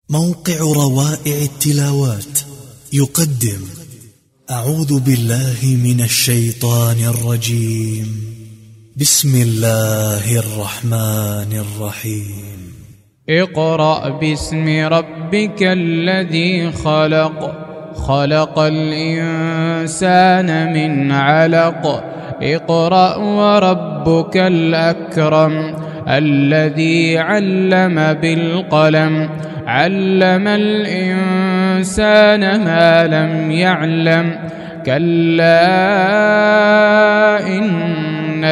موقع روائع التلاوات يقدم أعوذ بالله من الشيطان الرجيم. بسم الله الرحمن الرحيم. اقرأ باسم ربك الذي خلق، خلق الإنسان من علق. اقرأ وربك الأكرم الذي علم بالقلم، علم الإنسان ما لم يعلم. كلا إن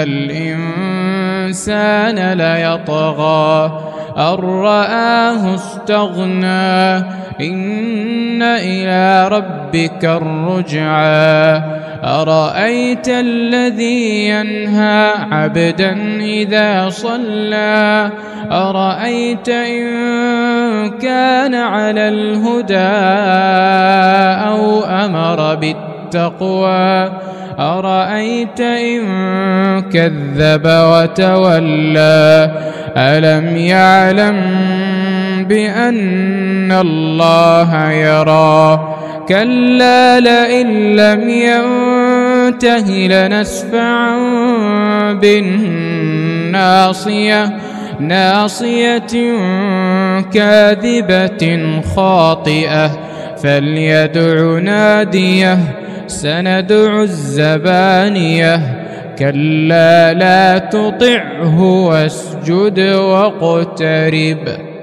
الإنسان ليطغى أن رآه استغنى، إن إلى ربك الرجعى. أرأيت الذي ينهى عبدا إذا صلى، أرأيت إن كان على الهدى أو أمر بالتقوى، أرأيت إن كذب وتولى. ألم يعلم بأن الله يرى؟ كلا لئن لم ينته لنسفعا بالناصية، ناصية كاذبة خاطئة. فليدع ناديه، سندع الزبانية. كلا لا تطعه واسجد واقترب.